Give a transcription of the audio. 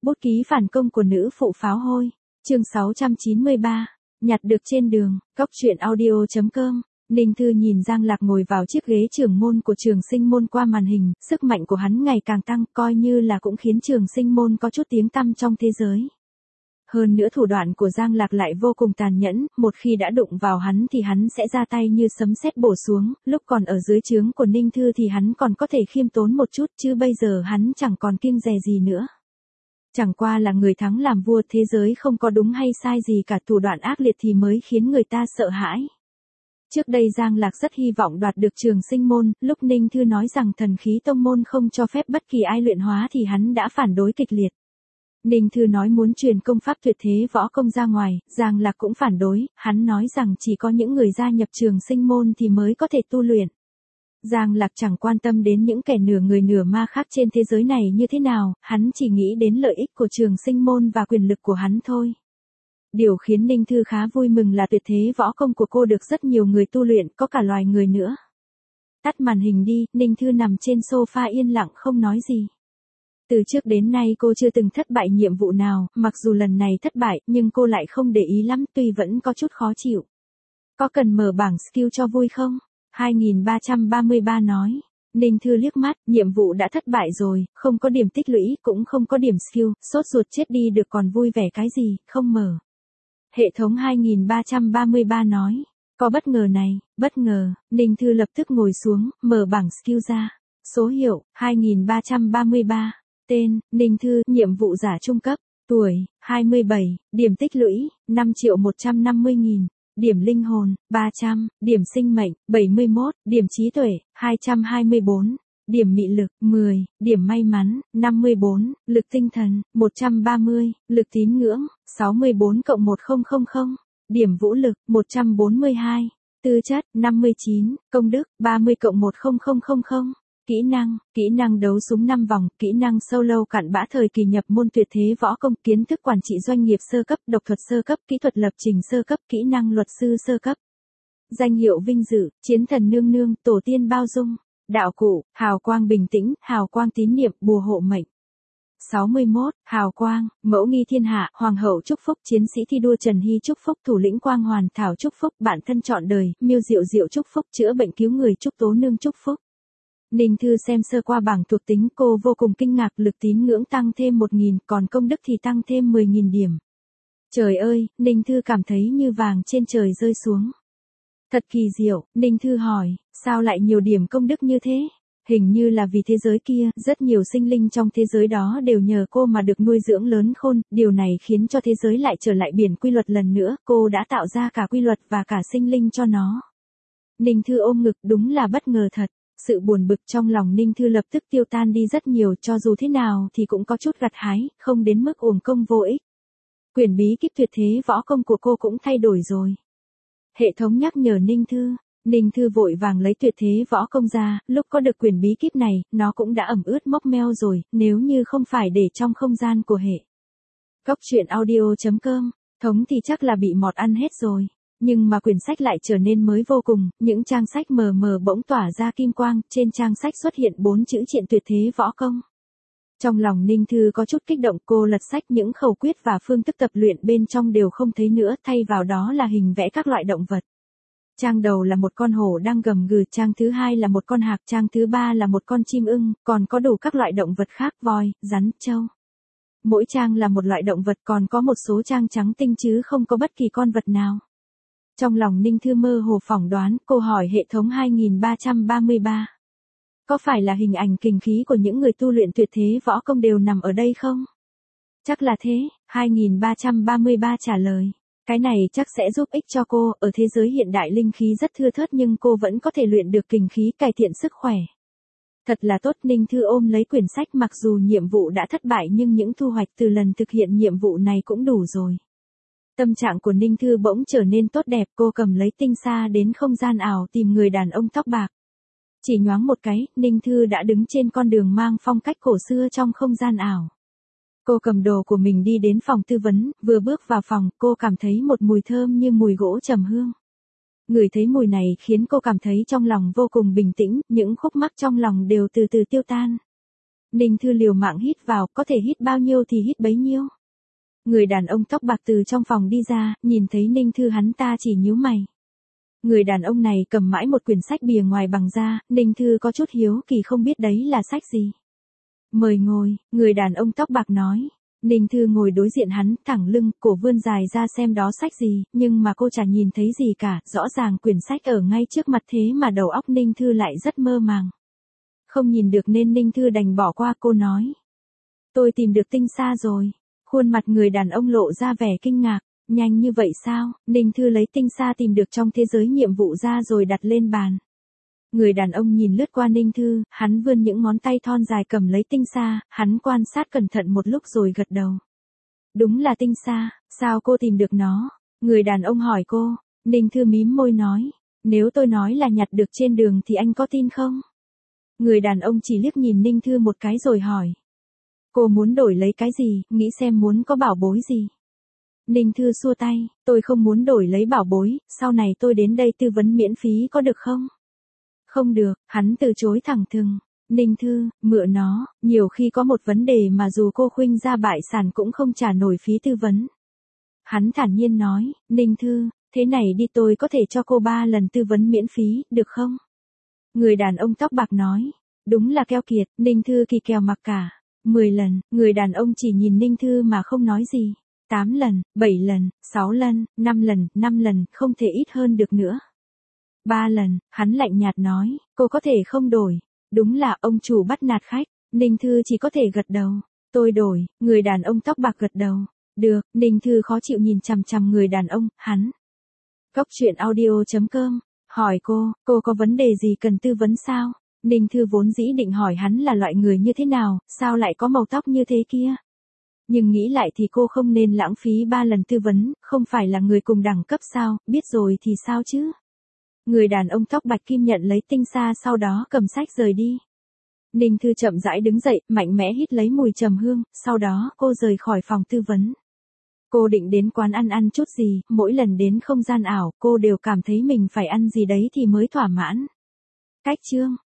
Bút ký phản công của nữ phụ pháo hôi. Chương 693. Nhặt được trên đường. Cóc truyện audio.com. Ninh Thư nhìn Giang Lạc ngồi vào chiếc ghế trưởng môn của Trường Sinh Môn qua màn hình, sức mạnh của hắn ngày càng tăng, coi như là cũng khiến Trường Sinh Môn có chút tiếng tăm trong thế giới. Hơn nữa thủ đoạn của Giang Lạc lại vô cùng tàn nhẫn, một khi đã đụng vào hắn thì hắn sẽ ra tay như sấm sét bổ xuống, lúc còn ở dưới trướng của Ninh Thư thì hắn còn có thể khiêm tốn một chút, chứ bây giờ hắn chẳng còn kiêng dè gì nữa. Chẳng qua là người thắng làm vua, thế giới không có đúng hay sai gì cả, thủ đoạn ác liệt thì mới khiến người ta sợ hãi. Trước đây Giang Lạc rất hy vọng đoạt được Trường Sinh Môn, lúc Ninh Thư nói rằng thần khí tông môn không cho phép bất kỳ ai luyện hóa thì hắn đã phản đối kịch liệt. Ninh Thư nói muốn truyền công pháp tuyệt thế võ công ra ngoài, Giang Lạc cũng phản đối, hắn nói rằng chỉ có những người gia nhập Trường Sinh Môn thì mới có thể tu luyện. Giang Lạc chẳng quan tâm đến những kẻ nửa người nửa ma khác trên thế giới này như thế nào, hắn chỉ nghĩ đến lợi ích của Trường Sinh Môn và quyền lực của hắn thôi. Điều khiến Ninh Thư khá vui mừng là tuyệt thế võ công của cô được rất nhiều người tu luyện, có cả loài người nữa. Tắt màn hình đi, Ninh Thư nằm trên sofa yên lặng không nói gì. Từ trước đến nay cô chưa từng thất bại nhiệm vụ nào, mặc dù lần này thất bại, nhưng cô lại không để ý lắm, tuy vẫn có chút khó chịu. Có cần mở bảng skill cho vui không? 2333 nói. Ninh Thư liếc mắt, nhiệm vụ đã thất bại rồi, không có điểm tích lũy, cũng không có điểm skill, sốt ruột chết đi được còn vui vẻ cái gì, không mở. Hệ thống 2333 nói. Có bất ngờ này, bất ngờ, Ninh Thư lập tức ngồi xuống, mở bảng skill ra. Số hiệu, 2333. Tên, Ninh Thư, nhiệm vụ giả trung cấp. Tuổi, 27, điểm tích lũy, 5.150.000. Điểm linh hồn, 300, điểm sinh mệnh, 71, điểm trí tuệ, 224, điểm mị lực, 10, điểm may mắn, 54, lực tinh thần, 130, lực tín ngưỡng, 64+1000, điểm vũ lực, 142, tư chất, 59, công đức, 30+1000. Kỹ năng đấu súng 5 vòng, kỹ năng solo cặn bã thời kỳ nhập môn tuyệt thế võ công, kiến thức quản trị doanh nghiệp sơ cấp, độc thuật sơ cấp, kỹ thuật lập trình sơ cấp, kỹ năng luật sư sơ cấp. Danh hiệu vinh dự, chiến thần nương nương, tổ tiên bao dung, đạo cụ, hào quang bình tĩnh, hào quang tín niệm, bùa hộ mệnh. 61, hào quang, mẫu nghi thiên hạ, hoàng hậu chúc phúc, chiến sĩ thi đua Trần Hy chúc phúc, thủ lĩnh Quang Hoàn Thảo chúc phúc, bản thân trọn đời, Miêu Diệu Diệu chúc phúc, chữa bệnh cứu người chúc Tố Nương chúc phúc. Ninh Thư xem sơ qua bảng thuộc tính, cô vô cùng kinh ngạc, lực tín ngưỡng tăng thêm 1.000, còn công đức thì tăng thêm 10.000 điểm. Trời ơi, Ninh Thư cảm thấy như vàng trên trời rơi xuống. Thật kỳ diệu, Ninh Thư hỏi, sao lại nhiều điểm công đức như thế? Hình như là vì thế giới kia, rất nhiều sinh linh trong thế giới đó đều nhờ cô mà được nuôi dưỡng lớn khôn, điều này khiến cho thế giới lại trở lại biển quy luật lần nữa, cô đã tạo ra cả quy luật và cả sinh linh cho nó. Ninh Thư ôm ngực, đúng là bất ngờ thật. Sự buồn bực trong lòng Ninh Thư lập tức tiêu tan đi rất nhiều, cho dù thế nào thì cũng có chút gặt hái, không đến mức uổng công vô ích. Quyển bí kíp tuyệt thế võ công của cô cũng thay đổi rồi. Hệ thống nhắc nhở Ninh Thư vội vàng lấy tuyệt thế võ công ra, lúc có được quyển bí kíp này, nó cũng đã ẩm ướt mốc meo rồi, nếu như không phải để trong không gian của hệ. Cóc truyện audio.com, thống thì chắc là bị mọt ăn hết rồi. Nhưng mà quyển sách lại trở nên mới vô cùng, những trang sách mờ mờ bỗng tỏa ra kim quang, trên trang sách xuất hiện 4 chữ triện tuyệt thế võ công. Trong lòng Ninh Thư có chút kích động, cô lật sách, những khẩu quyết và phương thức tập luyện bên trong đều không thấy nữa, thay vào đó là hình vẽ các loại động vật. Trang đầu là một con hổ đang gầm gừ, trang thứ hai là một con hạc, trang thứ ba là một con chim ưng, còn có đủ các loại động vật khác, voi, rắn, trâu. Mỗi trang là một loại động vật, còn có một số trang trắng tinh chứ không có bất kỳ con vật nào. Trong lòng Ninh Thư mơ hồ phỏng đoán, cô hỏi hệ thống 2333. Có phải là hình ảnh kình khí của những người tu luyện tuyệt thế võ công đều nằm ở đây không? Chắc là thế, 2333 trả lời. Cái này chắc sẽ giúp ích cho cô, ở thế giới hiện đại linh khí rất thưa thớt nhưng cô vẫn có thể luyện được kình khí, cải thiện sức khỏe. Thật là tốt, Ninh Thư ôm lấy quyển sách, mặc dù nhiệm vụ đã thất bại nhưng những thu hoạch từ lần thực hiện nhiệm vụ này cũng đủ rồi. Tâm trạng của Ninh Thư bỗng trở nên tốt đẹp, cô cầm lấy tinh sa đến không gian ảo tìm người đàn ông tóc bạc. Chỉ nhoáng một cái, Ninh Thư đã đứng trên con đường mang phong cách cổ xưa trong không gian ảo. Cô cầm đồ của mình đi đến phòng tư vấn, vừa bước vào phòng, cô cảm thấy một mùi thơm như mùi gỗ trầm hương. Ngửi thấy mùi này khiến cô cảm thấy trong lòng vô cùng bình tĩnh, những khúc mắc trong lòng đều từ từ tiêu tan. Ninh Thư liều mạng hít vào, có thể hít bao nhiêu thì hít bấy nhiêu. Người đàn ông tóc bạc từ trong phòng đi ra, nhìn thấy Ninh Thư hắn ta chỉ nhíu mày. Người đàn ông này cầm mãi một quyển sách bìa ngoài bằng da, Ninh Thư có chút hiếu kỳ không biết đấy là sách gì. Mời ngồi, người đàn ông tóc bạc nói. Ninh Thư ngồi đối diện hắn, thẳng lưng, cổ vươn dài ra xem đó sách gì, nhưng mà cô chả nhìn thấy gì cả, rõ ràng quyển sách ở ngay trước mặt thế mà đầu óc Ninh Thư lại rất mơ màng. Không nhìn được nên Ninh Thư đành bỏ qua, cô nói. Tôi tìm được tinh sa rồi. Khuôn mặt người đàn ông lộ ra vẻ kinh ngạc. Nhanh như vậy sao? Ninh Thư lấy tinh sa tìm được trong thế giới nhiệm vụ ra rồi đặt lên bàn. Người đàn ông nhìn lướt qua Ninh Thư, hắn vươn những ngón tay thon dài cầm lấy tinh sa, hắn quan sát cẩn thận một lúc rồi gật đầu. Đúng là tinh sa, sao cô tìm được nó? Người đàn ông hỏi cô. Ninh Thư mím môi nói. Nếu tôi nói là nhặt được trên đường thì anh có tin không? Người đàn ông chỉ liếc nhìn Ninh Thư một cái rồi hỏi. Cô muốn đổi lấy cái gì, nghĩ xem muốn có bảo bối gì. Ninh Thư xua tay, tôi không muốn đổi lấy bảo bối, sau này tôi đến đây tư vấn miễn phí có được không? Không được, hắn từ chối thẳng thừng. Ninh Thư, mượn nó, nhiều khi có một vấn đề mà dù cô khuynh ra bại sản cũng không trả nổi phí tư vấn. Hắn thản nhiên nói, Ninh Thư, thế này đi tôi có thể cho cô 3 lần tư vấn miễn phí, được không? Người đàn ông tóc bạc nói, đúng là keo kiệt, Ninh Thư kỳ kèo mặc cả. 10 lần, người đàn ông chỉ nhìn Ninh Thư mà không nói gì. 8 lần, 7 lần, 6 lần, 5 lần, không thể ít hơn được nữa. 3 lần, hắn lạnh nhạt nói, cô có thể không đổi. Đúng là ông chủ bắt nạt khách, Ninh Thư chỉ có thể gật đầu. Tôi đổi, người đàn ông tóc bạc gật đầu. Được, Ninh Thư khó chịu nhìn chằm chằm người đàn ông, hắn. Cốc.audio.com, hỏi cô có vấn đề gì cần tư vấn sao? Ninh Thư vốn dĩ định hỏi hắn là loại người như thế nào, sao lại có màu tóc như thế kia. Nhưng nghĩ lại thì cô không nên lãng phí 3 lần tư vấn, không phải là người cùng đẳng cấp sao, biết rồi thì sao chứ. Người đàn ông tóc bạch kim nhận lấy tinh sa sau đó cầm sách rời đi. Ninh Thư chậm rãi đứng dậy, mạnh mẽ hít lấy mùi trầm hương, sau đó cô rời khỏi phòng tư vấn. Cô định đến quán ăn chút gì, mỗi lần đến không gian ảo, cô đều cảm thấy mình phải ăn gì đấy thì mới thỏa mãn. Cách chương